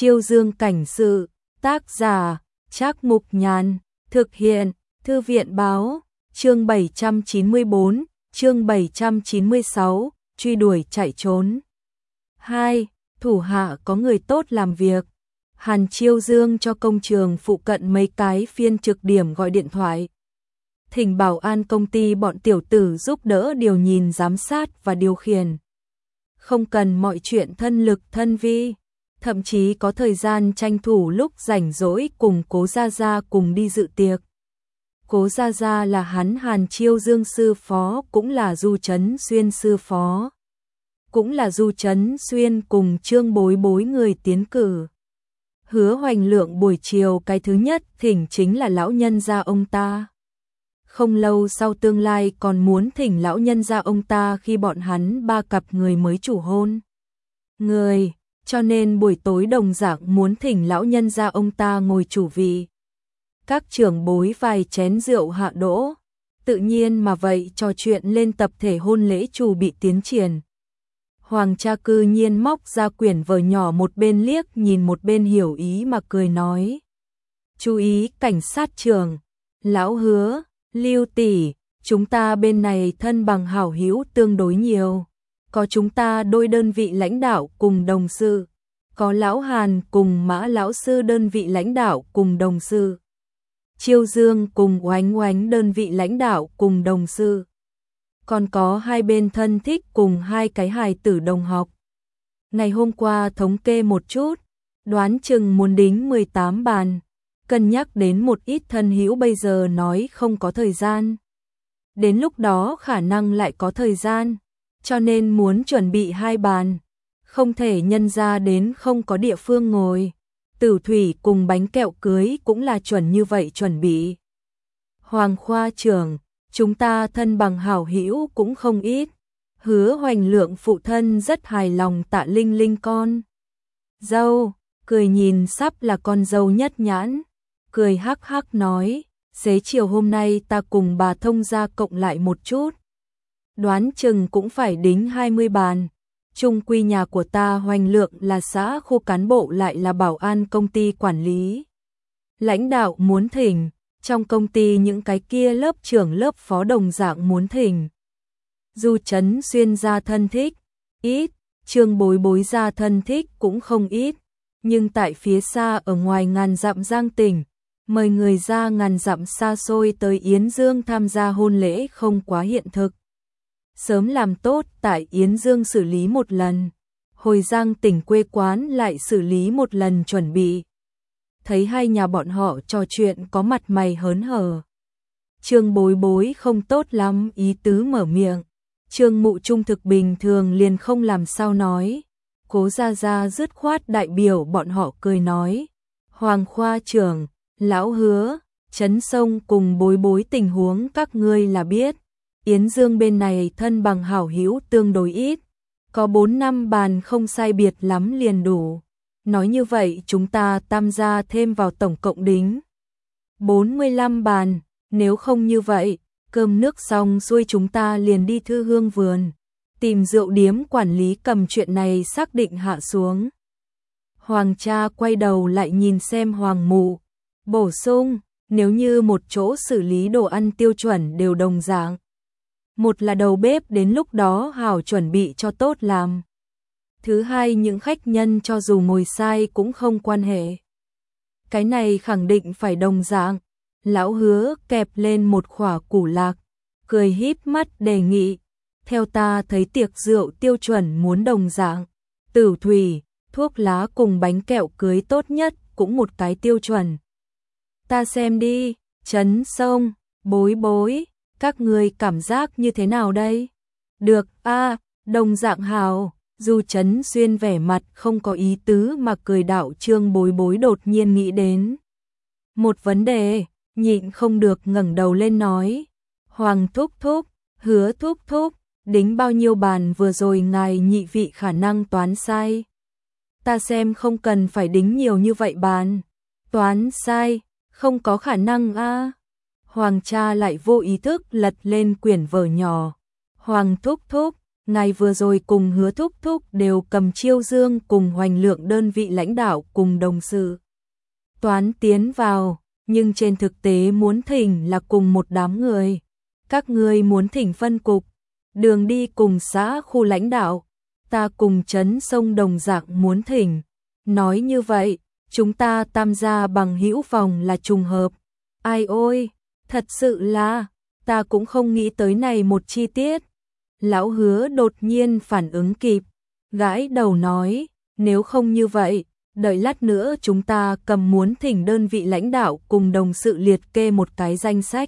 Chiêu Dương cảnh sự, tác giả, Trác Mục Nhàn, thực hiện, Thư viện báo, chương 794, chương 796, truy đuổi chạy trốn. 2. Thủ hạ có người tốt làm việc. Hàn Chiêu Dương cho công trường phụ cận mấy cái phiên trực điểm gọi điện thoại. Thỉnh bảo an công ty bọn tiểu tử giúp đỡ điều nhìn giám sát và điều khiển. Không cần mọi chuyện thân lực thân vi, thậm chí có thời gian tranh thủ lúc rảnh rỗi cùng Cố Gia Gia cùng đi dự tiệc. Cố Gia Gia là hắn Hàn Chiêu Dương sư phó, cũng là Du Trấn Xuyên sư phó. Cũng là Du Trấn Xuyên cùng Trương Bối Bối người tiến cử. Hứa Hoành Lượng buổi chiều cái thứ nhất thỉnh chính là lão nhân gia ông ta. Không lâu sau tương lai còn muốn thỉnh lão nhân gia ông ta khi bọn hắn ba cặp người mới chủ hôn. Người, cho nên buổi tối đồng dạng muốn thỉnh lão nhân gia ông ta ngồi chủ vị. Các trưởng bối vài chén rượu hạ đỗ, tự nhiên mà vậy trò chuyện lên tập thể hôn lễ chủ bị tiến triển. Hoàng cha cư nhiên móc ra quyển vở nhỏ, một bên liếc nhìn một bên hiểu ý mà cười nói. Chú ý cảnh sát trưởng, lão Hứa, Lưu tỷ, chúng ta bên này thân bằng hảo hữu tương đối nhiều. Có chúng ta đôi đơn vị lãnh đạo cùng đồng sự, có lão Hàn cùng Mã lão sư đơn vị lãnh đạo cùng đồng sự, Chiêu Dương cùng Oánh Oánh đơn vị lãnh đạo cùng đồng sự. Còn có hai bên thân thích cùng hai cái hài tử đồng học. Ngày hôm qua thống kê một chút, đoán chừng muốn đính 18 bàn, cân nhắc đến một ít thân hữu bây giờ nói không có thời gian. Đến lúc đó khả năng lại có thời gian, cho nên muốn chuẩn bị 2 bàn, không thể nhân ra đến không có địa phương ngồi. Tử thủy cùng bánh kẹo cưới cũng là chuẩn như vậy chuẩn bị. Hoàng khoa trưởng, chúng ta thân bằng hảo hữu cũng không ít. Hứa Hoành Lượng phụ thân rất hài lòng Tạ Linh Linh con dâu, cười nhìn sắp là con dâu nhất nhãn, cười hắc hắc nói, xế chiều hôm nay ta cùng bà thông gia cộng lại một chút. Đoán chừng cũng phải đính 20 bàn. Chung quy nhà của ta Hoành Lượng là xã khu cán bộ lại là bảo an công ty quản lý. Lãnh đạo muốn thỉnh, trong công ty những cái kia lớp trưởng lớp phó đồng dạng muốn thỉnh. Du Trấn Xuyên gia thân thích, ít, Trương Bối Bối gia thân thích cũng không ít, nhưng tại phía xa ở ngoài ngàn dặm Giang tỉnh, mời người ra ngàn dặm xa xôi tới Yến Dương tham gia hôn lễ không quá hiện thực. Sớm làm tốt tại Yến Dương xử lý một lần, hồi Giang tỉnh quê quán lại xử lý một lần chuẩn bị. Thấy hai nhà bọn họ trò chuyện có mặt mày hớn hở. Trương Bối Bối không tốt lắm ý tứ mở miệng. Trương Mụ trung thực bình thường liền không làm sao nói. Cố Gia Gia dứt khoát đại biểu bọn họ cười nói. Hoàng khoa trưởng, lão Hứa, Trấn Sông cùng Bối Bối tình huống các ngươi là biết. Yến Dương bên này thân bằng hảo hữu tương đối ít. Có 4-5 bàn không sai biệt lắm liền đủ. Nói như vậy chúng ta tam gia thêm vào tổng cộng đính 45 bàn, nếu không như vậy, cơm nước xong xuôi chúng ta liền đi Thư Hương vườn, tìm rượu điếm quản lý cầm chuyện này xác định hạ xuống. Hoàng cha quay đầu lại nhìn xem Hoàng Mụ, bổ sung, nếu như một chỗ xử lý đồ ăn tiêu chuẩn đều đồng dạng. Một là đầu bếp đến lúc đó hảo chuẩn bị cho tốt làm. Thứ hai những khách nhân cho dù ngồi sai cũng không quan hệ. Cái này khẳng định phải đồng dạng. Lão Hứa kẹp lên một khỏa củ lạc, cười híp mắt đề nghị. Theo ta thấy tiệc rượu tiêu chuẩn muốn đồng dạng. Tử thủy, thuốc lá cùng bánh kẹo cưới tốt nhất cũng một cái tiêu chuẩn. Ta xem đi, Trấn Sông, Bối Bối, các ngươi cảm giác như thế nào đây? Được a, đồng dạng hào. Du Trấn Xuyên vẻ mặt không có ý tứ mà cười đạo. Trương Bối Bối đột nhiên nghĩ đến một vấn đề, nhịn không được ngẩng đầu lên nói. Hoàng thúc thúc, Hứa thúc thúc, đính bao nhiêu bàn vừa rồi ngài nhị vị khả năng toán sai. Ta xem không cần phải đính nhiều như vậy bàn. Toán sai, không có khả năng a. Hoàng cha lại vô ý thức lật lên quyển vở nhỏ. Hoàng thúc thúc, ngài vừa rồi cùng Hứa thúc thúc đều cầm Chiêu Dương cùng Hoành Lượng đơn vị lãnh đạo cùng đồng sự toán tiến vào, nhưng trên thực tế muốn thỉnh là cùng một đám người. Các ngươi muốn thỉnh phân cục, đường đi cùng xã khu lãnh đạo, ta cùng trấn sông đồng dạng muốn thỉnh. Nói như vậy, chúng ta tam gia bằng hữu vòng là trùng hợp. Ai ôi, thật sự là, ta cũng không nghĩ tới này một chi tiết. Lão Hứa đột nhiên phản ứng kịp, gãi đầu nói, nếu không như vậy, đợi lát nữa chúng ta cầm muốn thỉnh đơn vị lãnh đạo cùng đồng sự liệt kê một cái danh sách.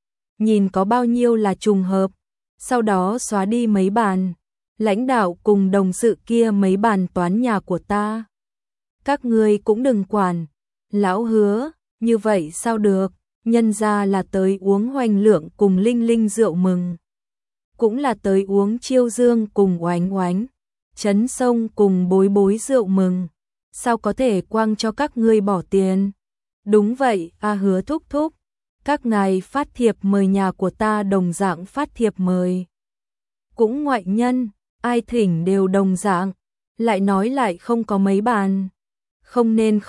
Nhìn có bao nhiêu là trùng hợp, sau đó xóa đi mấy bàn, lãnh đạo cùng đồng sự kia mấy bàn toán nhà của ta. Các ngươi cũng đừng quản. Lão Hứa, như vậy sao được, nhân ra là tới uống Hoành Lượng cùng Linh Linh rượu mừng. Cũng là tới uống Chiêu Dương cùng Oánh Oánh, Trấn Sông cùng Bối Bối rượu mừng. Sao có thể quang cho các ngươi bỏ tiền? Đúng vậy, Hứa thúc thúc, các ngài phát thiệp mời nhà của ta đồng dạng phát thiệp mời. Cũng ngoại nhân, ai thỉnh đều đồng dạng, lại nói lại không có mấy bàn. Không nên,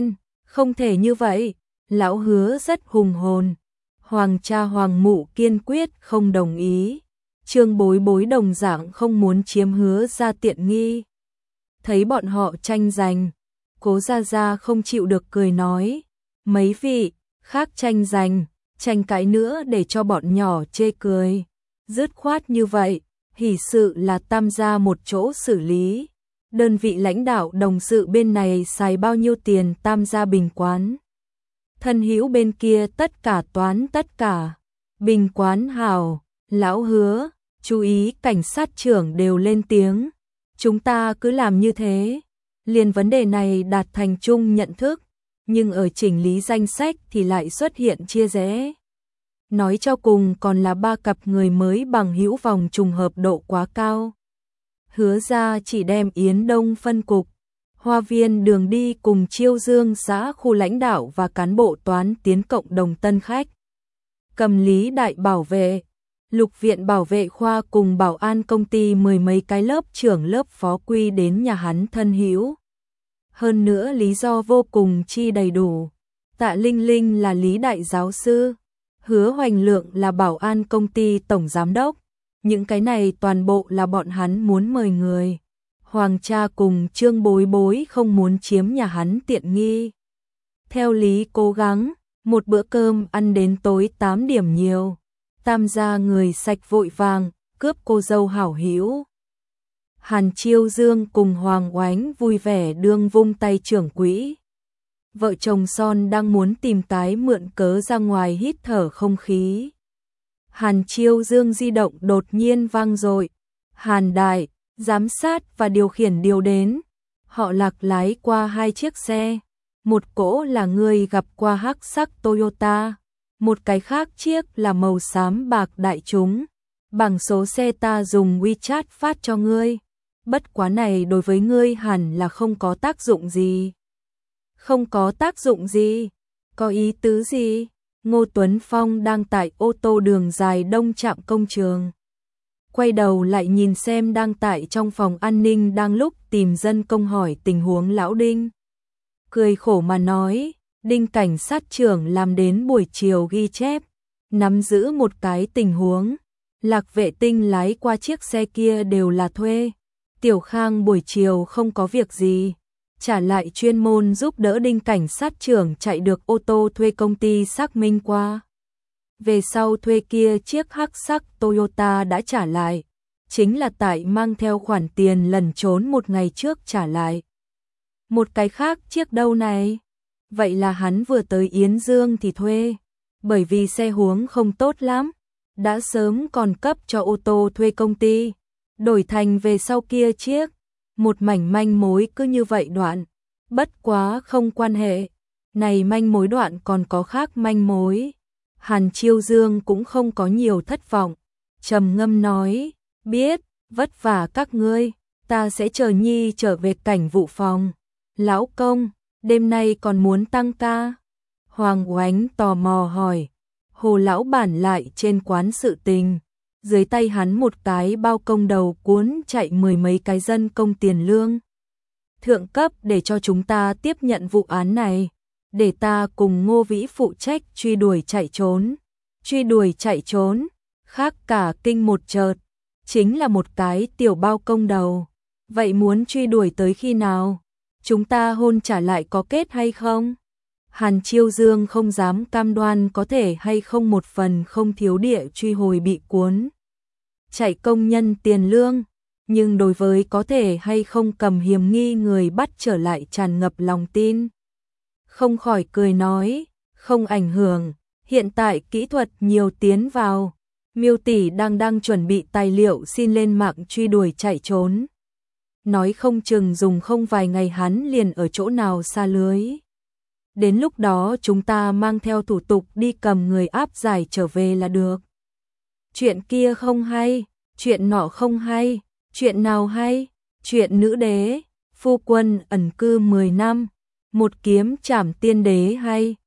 không thể như vậy. Lão Hứa rất hùng hồn. Hoàng cha Hoàng mụ kiên quyết không đồng ý. Trương Bối Bối đồng dạng không muốn chiếm Hứa ra tiện nghi. Thấy bọn họ tranh giành, Cố Gia Gia không chịu được cười nói, mấy vị khác tranh giành, tranh cãi nữa để cho bọn nhỏ chê cười. Dứt khoát như vậy, hỷ sự là tam gia một chỗ xử lý. Đơn vị lãnh đạo đồng sự bên này xài bao nhiêu tiền tam gia bình quán. Thân hữu bên kia tất cả toán tất cả. Bình quán hảo, Lão Hứa, chú ý cảnh sát trưởng đều lên tiếng. Chúng ta cứ làm như thế. Liền vấn đề này đạt thành chung nhận thức, nhưng ở chỉnh lý danh sách thì lại xuất hiện chia rẽ. Nói cho cùng còn là ba cặp người mới bằng hữu vòng trùng hợp độ quá cao. Hứa ra chỉ đem Yến Đông phân cục, Hoa Viên đường đi cùng Chiêu Dương xã khu lãnh đạo và cán bộ toán tiến cộng đồng tân khách. Cầm lý đại bảo vệ, Lục viện bảo vệ khoa cùng bảo an công ty mười mấy cái lớp trưởng lớp phó quy đến nhà hắn thân hữu. Hơn nữa lý do vô cùng chi đầy đủ. Tạ Linh Linh là lý đại giáo sư, Hứa Hoành Lượng là bảo an công ty tổng giám đốc. Những cái này toàn bộ là bọn hắn muốn mời người. Hoàng cha cùng Trương Bối Bối không muốn chiếm nhà hắn tiện nghi. Theo lý cố gắng, một bữa cơm ăn đến tối 8 điểm nhiều. Tam gia người sạch vội vàng, cướp cô dâu hảo hữu. Hàn Chiêu Dương cùng Hoàng Oánh vui vẻ đương vung tay trưởng quỹ. Vợ chồng son đang muốn tìm cái mượn cớ ra ngoài hít thở không khí. Hàn Chiêu Dương di động đột nhiên vang dội. Hàn Đại, giám sát và điều khiển điều đến. Họ lạc lái qua hai chiếc xe. Một cỗ là người gặp qua hắc sắc Toyota. Một cái khác chiếc là màu xám bạc đại chúng. Bảng số xe ta dùng WeChat phát cho ngươi. Bất quá này đối với ngươi hẳn là không có tác dụng gì. Không có tác dụng gì? Có ý tứ gì? Ngô Tuấn Phong đang tại ô tô đường dài đông trạm công trường. Quay đầu lại nhìn xem đang tại trong phòng an ninh đang lúc tìm dân công hỏi tình huống lão Đinh. Cười khổ mà nói, Đinh cảnh sát trưởng làm đến buổi chiều ghi chép, nắm giữ một cái tình huống. Lạc vệ tinh lái qua chiếc xe kia đều là thuê. Tiểu Khang buổi chiều không có việc gì, trả lại chuyên môn giúp đỡ Đinh cảnh sát trưởng chạy được ô tô thuê công ty xác minh qua. Về sau thuê kia chiếc hắc sắc Toyota đã trả lại, chính là tại mang theo khoản tiền lẩn trốn một ngày trước trả lại. Một cái khác chiếc đâu này? Vậy là hắn vừa tới Yến Dương thì thuê, bởi vì xe huống không tốt lắm, đã sớm còn cấp cho ô tô thuê công ty, đổi thành về sau kia chiếc. Một mảnh manh mối cứ như vậy đoạn, bất quá không quan hệ, này manh mối đoạn còn có khác manh mối. Hàn Chiêu Dương cũng không có nhiều thất vọng, trầm ngâm nói, biết, vất vả các ngươi, ta sẽ chờ Nhi trở về cảnh vụ phòng. Lão công, đêm nay còn muốn tăng ca? Hoàng Oánh tò mò hỏi. Hồ lão bản lại trên quán sự tình, dưới tay hắn một cái bao công đầu cuốn chạy mười mấy cái dân công tiền lương thượng cấp để cho chúng ta tiếp nhận vụ án này, để ta cùng Ngô Vĩ phụ trách truy đuổi chạy trốn. Truy đuổi chạy trốn, khác cả kinh một chợt, chính là một cái tiểu bao công đầu. Vậy muốn truy đuổi tới khi nào? Chúng ta hôn trả lại có kết hay không? Hàn Chiêu Dương không dám cam đoan có thể hay không một phần không thiếu địa truy hồi bị cuốn chạy công nhân tiền lương, nhưng đối với có thể hay không cầm hiểm nghi người bắt trở lại tràn ngập lòng tin. Không khỏi cười nói, không ảnh hưởng, hiện tại kỹ thuật nhiều tiến vào, Miêu tỷ đang chuẩn bị tài liệu xin lên mạng truy đuổi chạy trốn. Nói không chừng dùng không vài ngày hắn liền ở chỗ nào xa lưới. Đến lúc đó chúng ta mang theo thủ tục đi cầm người áp giải trở về là được. Chuyện kia không hay, chuyện nọ không hay, chuyện nào hay? Chuyện nữ đế, phu quân ẩn cư 10 năm, một kiếm trảm tiên đế hay.